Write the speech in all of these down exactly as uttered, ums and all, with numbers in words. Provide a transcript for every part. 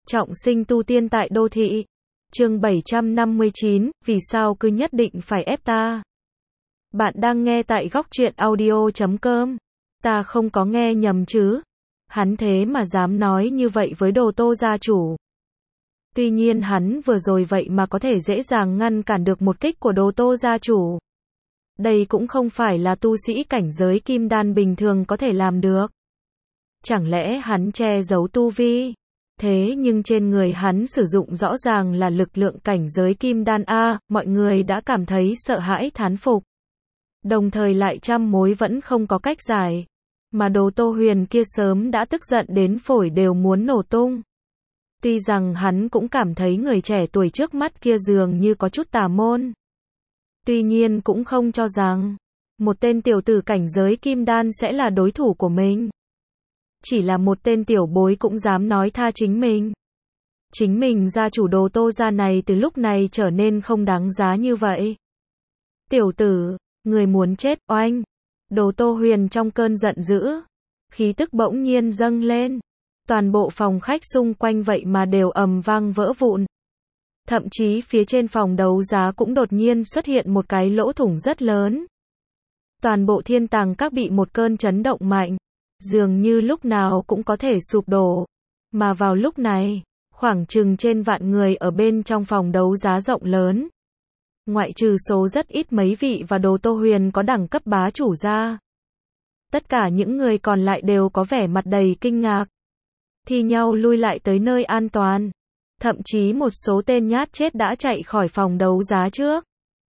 Trọng sinh tu tiên tại đô thị. Chương bảy trăm năm mươi chín, vì sao cứ nhất định phải ép ta? Bạn đang nghe tại góc truyện audio chấm com. Ta không có nghe nhầm chứ? Hắn thế mà dám nói như vậy với Đồ Tô gia chủ. Tuy nhiên hắn vừa rồi vậy mà có thể dễ dàng ngăn cản được một kích của Đồ Tô gia chủ. Đây cũng không phải là tu sĩ cảnh giới kim đan bình thường có thể làm được. Chẳng lẽ hắn che giấu tu vi? Thế nhưng trên người hắn sử dụng rõ ràng là lực lượng cảnh giới kim đan A, mọi người đã cảm thấy sợ hãi thán phục. Đồng thời lại trăm mối vẫn không có cách giải. Mà Đồ Tô Huyền kia sớm đã tức giận đến phổi đều muốn nổ tung. Tuy rằng hắn cũng cảm thấy người trẻ tuổi trước mắt kia dường như có chút tà môn. Tuy nhiên cũng không cho rằng một tên tiểu tử cảnh giới kim đan sẽ là đối thủ của mình. Chỉ là một tên tiểu bối cũng dám nói tha chính mình. Chính mình gia chủ Đồ Tô gia này từ lúc này trở nên không đáng giá như vậy. Tiểu tử, người muốn chết, oanh. Đồ Tô Huyền trong cơn giận dữ. Khí tức bỗng nhiên dâng lên. Toàn bộ phòng khách xung quanh vậy mà đều ầm vang vỡ vụn. Thậm chí phía trên phòng đấu giá cũng đột nhiên xuất hiện một cái lỗ thủng rất lớn. Toàn bộ thiên tàng các bị một cơn chấn động mạnh. Dường như lúc nào cũng có thể sụp đổ. Mà vào lúc này, khoảng chừng trên vạn người ở bên trong phòng đấu giá rộng lớn. Ngoại trừ số rất ít mấy vị và Đồ Tô Huyền có đẳng cấp bá chủ ra. Tất cả những người còn lại đều có vẻ mặt đầy kinh ngạc. Thi nhau lui lại tới nơi an toàn. Thậm chí một số tên nhát chết đã chạy khỏi phòng đấu giá trước.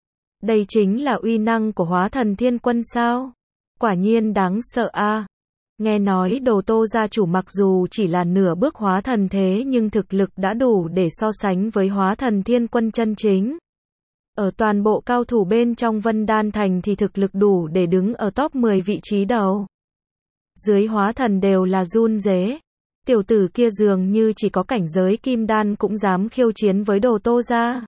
Đây chính là uy năng của Hóa Thần Thiên Quân sao? Quả nhiên đáng sợ a. À. Nghe nói Đồ Tô gia chủ mặc dù chỉ là nửa bước hóa thần thế nhưng thực lực đã đủ để so sánh với Hóa Thần Thiên Quân chân chính. Ở toàn bộ cao thủ bên trong Vân Đan Thành thì thực lực đủ để đứng ở top mười vị trí đầu. Dưới hóa thần đều là run rế. Tiểu tử kia dường như chỉ có cảnh giới kim đan cũng dám khiêu chiến với Đồ Tô gia.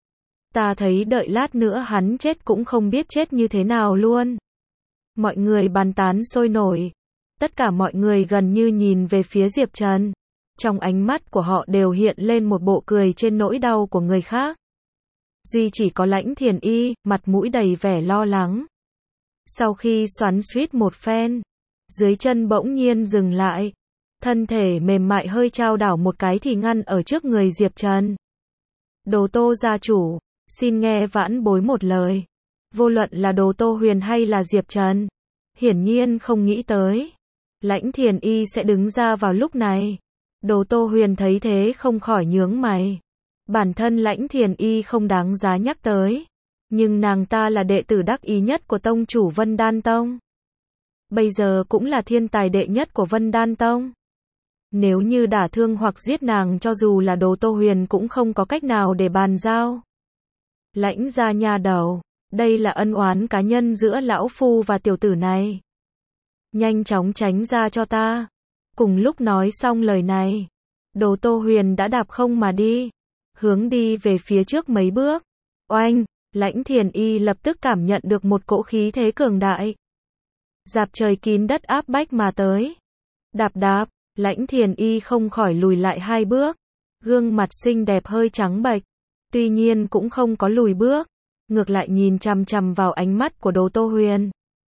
Ta thấy đợi lát nữa hắn chết cũng không biết chết như thế nào luôn. Mọi người bàn tán sôi nổi. Tất cả mọi người gần như nhìn về phía Diệp Trần. Trong ánh mắt của họ đều hiện lên một bộ cười trên nỗi đau của người khác. Duy chỉ có Lãnh Thiền Y, mặt mũi đầy vẻ lo lắng. Sau khi xoắn xuýt một phen, dưới chân bỗng nhiên dừng lại. Thân thể mềm mại hơi chao đảo một cái thì ngăn ở trước người Diệp Trần. Đồ Tô gia chủ, xin nghe vãn bối một lời. Vô luận là Đồ Tô Huyền hay là Diệp Trần, hiển nhiên không nghĩ tới Lãnh Thiền Y sẽ đứng ra vào lúc này. Đồ Tô Huyền thấy thế không khỏi nhướng mày. Bản thân Lãnh Thiền Y không đáng giá nhắc tới. Nhưng nàng ta là đệ tử đắc ý nhất của tông chủ Vân Đan Tông. Bây giờ cũng là thiên tài đệ nhất của Vân Đan Tông. Nếu như đả thương hoặc giết nàng cho dù là Đồ Tô Huyền cũng không có cách nào để bàn giao. Lãnh gia nha đầu, đây là ân oán cá nhân giữa lão phu và tiểu tử này. Nhanh chóng tránh ra cho ta. Cùng lúc nói xong lời này, Đồ Tô Huyền đã đạp không mà đi, hướng đi về phía trước mấy bước. Oanh, Lãnh Thiền Y lập tức cảm nhận được một cỗ khí thế cường đại. Dạp trời kín đất áp bách mà tới. Đạp đạp, Lãnh Thiền Y không khỏi lùi lại hai bước. Gương mặt xinh đẹp hơi trắng bệch. Tuy nhiên cũng không có lùi bước. Ngược lại nhìn chằm chằm vào ánh mắt của Đồ Tô Huyền.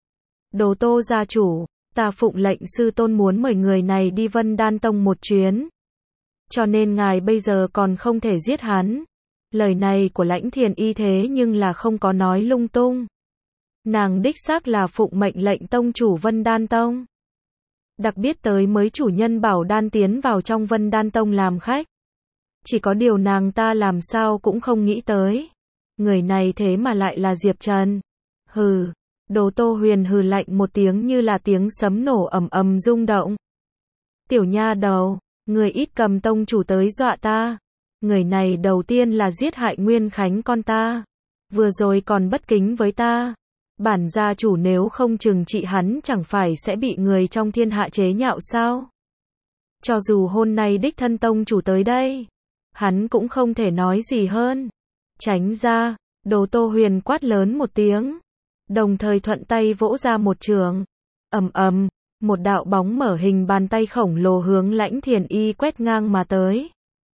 Đồ Tô gia chủ, ta phụng lệnh sư tôn muốn mời người này đi Vân Đan Tông một chuyến. Cho nên ngài bây giờ còn không thể giết hắn. Lời này của Lãnh Thiền Y thế nhưng là không có nói lung tung. Nàng đích xác là phụng mệnh lệnh tông chủ Vân Đan Tông. Đặc biệt tới mới chủ nhân bảo đan tiến vào trong Vân Đan Tông làm khách. Chỉ có điều nàng ta làm sao cũng không nghĩ tới. Người này thế mà lại là Diệp Trần. Hừ, Đồ Tô Huyền hừ lạnh một tiếng như là tiếng sấm nổ ầm ầm rung động. Tiểu nha đầu, người ít cầm tông chủ tới dọa ta. Người này đầu tiên là giết hại Nguyên Khánh con ta. Vừa rồi còn bất kính với ta. Bản gia chủ nếu không trừng trị hắn chẳng phải sẽ bị người trong thiên hạ chế nhạo sao? Cho dù hôm nay đích thân tông chủ tới đây, hắn cũng không thể nói gì hơn. Tránh ra, Đồ Tô Huyền quát lớn một tiếng. Đồng thời thuận tay vỗ ra một trường. Ầm ầm, một đạo bóng mở hình bàn tay khổng lồ hướng Lãnh Thiền Y quét ngang mà tới.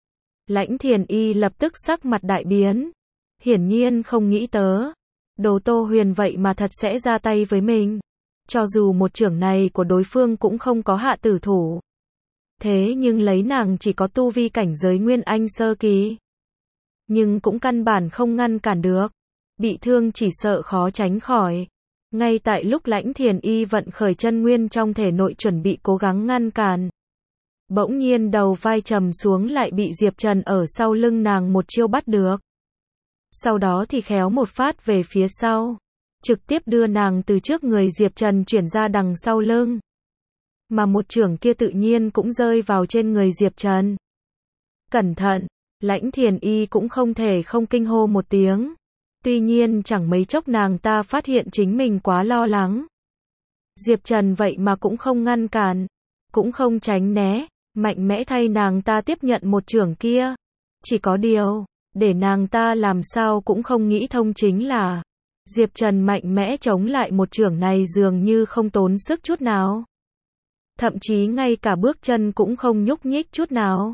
Lãnh Thiền Y lập tức sắc mặt đại biến. Hiển nhiên không nghĩ tới. Đồ Tô Huyền vậy mà thật sẽ ra tay với mình. Cho dù một chưởng này của đối phương cũng không có hạ tử thủ. Thế nhưng lấy nàng chỉ có tu vi cảnh giới Nguyên Anh sơ kỳ. Nhưng cũng căn bản không ngăn cản được. Bị thương chỉ sợ khó tránh khỏi. Ngay tại lúc Lãnh Thiền Y vận khởi chân nguyên trong thể nội chuẩn bị cố gắng ngăn cản. Bỗng nhiên đầu vai trầm xuống lại bị Diệp Trần ở sau lưng nàng một chiêu bắt được. Sau đó thì khéo một phát về phía sau. Trực tiếp đưa nàng từ trước người Diệp Trần chuyển ra đằng sau lưng. Mà một chưởng kia tự nhiên cũng rơi vào trên người Diệp Trần. Cẩn thận, Lãnh Thiền Y cũng không thể không kinh hô một tiếng. Tuy nhiên chẳng mấy chốc nàng ta phát hiện chính mình quá lo lắng. Diệp Trần vậy mà cũng không ngăn cản, cũng không tránh né, mạnh mẽ thay nàng ta tiếp nhận một chưởng kia. Chỉ có điều, để nàng ta làm sao cũng không nghĩ thông chính là Diệp Trần mạnh mẽ chống lại một chưởng này dường như không tốn sức chút nào. Thậm chí ngay cả bước chân cũng không nhúc nhích chút nào.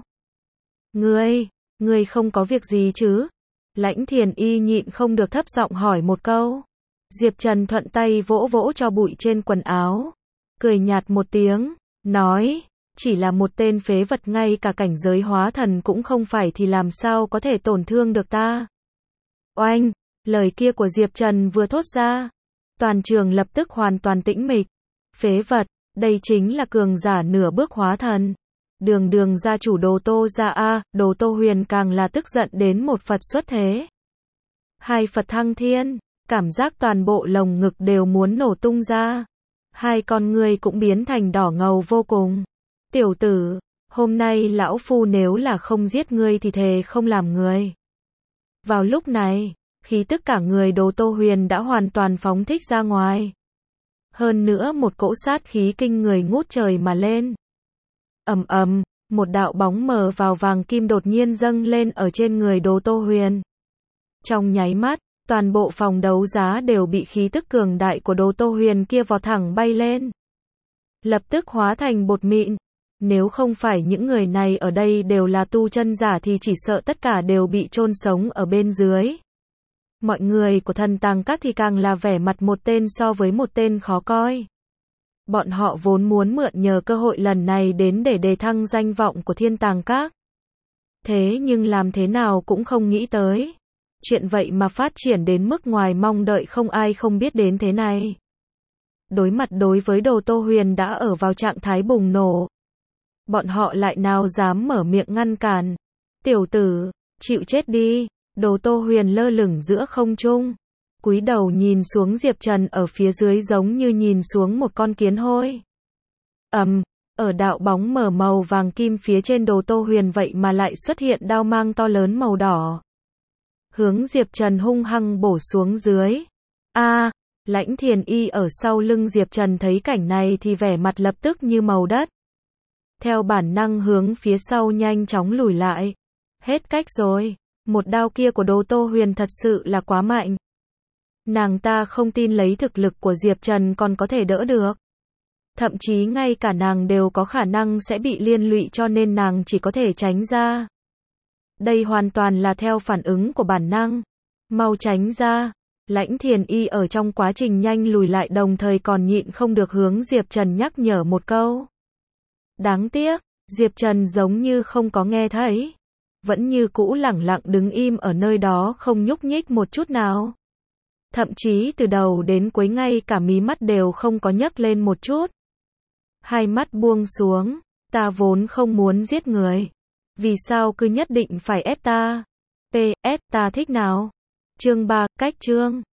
Ngươi, ngươi không có việc gì chứ? Lãnh Thiền Y nhịn không được thấp giọng hỏi một câu. Diệp Trần thuận tay vỗ vỗ cho bụi trên quần áo. Cười nhạt một tiếng, nói, chỉ là một tên phế vật ngay cả cảnh giới hóa thần cũng không phải thì làm sao có thể tổn thương được ta. Oanh, lời kia của Diệp Trần vừa thốt ra. Toàn trường lập tức hoàn toàn tĩnh mịch. Phế vật, đây chính là cường giả nửa bước hóa thần. Đường đường gia chủ Đồ Tô gia a, Đồ Tô Huyền càng là tức giận đến một Phật xuất thế. Hai Phật thăng thiên, cảm giác toàn bộ lồng ngực đều muốn nổ tung ra. Hai con ngươi cũng biến thành đỏ ngầu vô cùng. Tiểu tử, hôm nay lão phu nếu là không giết ngươi thì thề không làm người. Vào lúc này, khí tức cả người Đồ Tô Huyền đã hoàn toàn phóng thích ra ngoài. Hơn nữa một cỗ sát khí kinh người ngút trời mà lên. Ầm ầm, một đạo bóng mờ vào vàng kim đột nhiên dâng lên ở trên người Đồ Tô Huyền. Trong nháy mắt, toàn bộ phòng đấu giá đều bị khí tức cường đại của Đồ Tô Huyền kia vọt thẳng bay lên. Lập tức hóa thành bột mịn. Nếu không phải những người này ở đây đều là tu chân giả thì chỉ sợ tất cả đều bị chôn sống ở bên dưới. Mọi người của Thần Tàng Các thì càng là vẻ mặt một tên so với một tên khó coi. Bọn họ vốn muốn mượn nhờ cơ hội lần này đến để đề thăng danh vọng của Thiên Tàng Các. Thế nhưng làm thế nào cũng không nghĩ tới. Chuyện vậy mà phát triển đến mức ngoài mong đợi, không ai không biết đến thế này. Đối mặt đối với Đồ Tô Huyền đã ở vào trạng thái bùng nổ. Bọn họ lại nào dám mở miệng ngăn cản. Tiểu tử, chịu chết đi. Đồ Tô Huyền lơ lửng giữa không trung. Cúi đầu nhìn xuống Diệp Trần ở phía dưới giống như nhìn xuống một con kiến hôi. Ầm, ở đạo bóng mở màu vàng kim phía trên Đồ Tô Huyền vậy mà lại xuất hiện đao mang to lớn màu đỏ. Hướng Diệp Trần hung hăng bổ xuống dưới. A, à, Lãnh Thiền Y ở sau lưng Diệp Trần thấy cảnh này thì vẻ mặt lập tức như màu đất. Theo bản năng hướng phía sau nhanh chóng lùi lại. Hết cách rồi, một đao kia của Đồ Tô Huyền thật sự là quá mạnh. Nàng ta không tin lấy thực lực của Diệp Trần còn có thể đỡ được. Thậm chí ngay cả nàng đều có khả năng sẽ bị liên lụy cho nên nàng chỉ có thể tránh ra. Đây hoàn toàn là theo phản ứng của bản năng. Mau tránh ra. Lãnh Thiền Y ở trong quá trình nhanh lùi lại đồng thời còn nhịn không được hướng Diệp Trần nhắc nhở một câu. Đáng tiếc, Diệp Trần giống như không có nghe thấy. Vẫn như cũ lẳng lặng đứng im ở nơi đó không nhúc nhích một chút nào. Thậm chí từ đầu đến cuối ngay cả mí mắt đều không có nhấc lên một chút. Hai mắt buông xuống, ta vốn không muốn giết người. Vì sao cứ nhất định phải ép ta? pê ét ta thích nào? Chương ba, cách chương.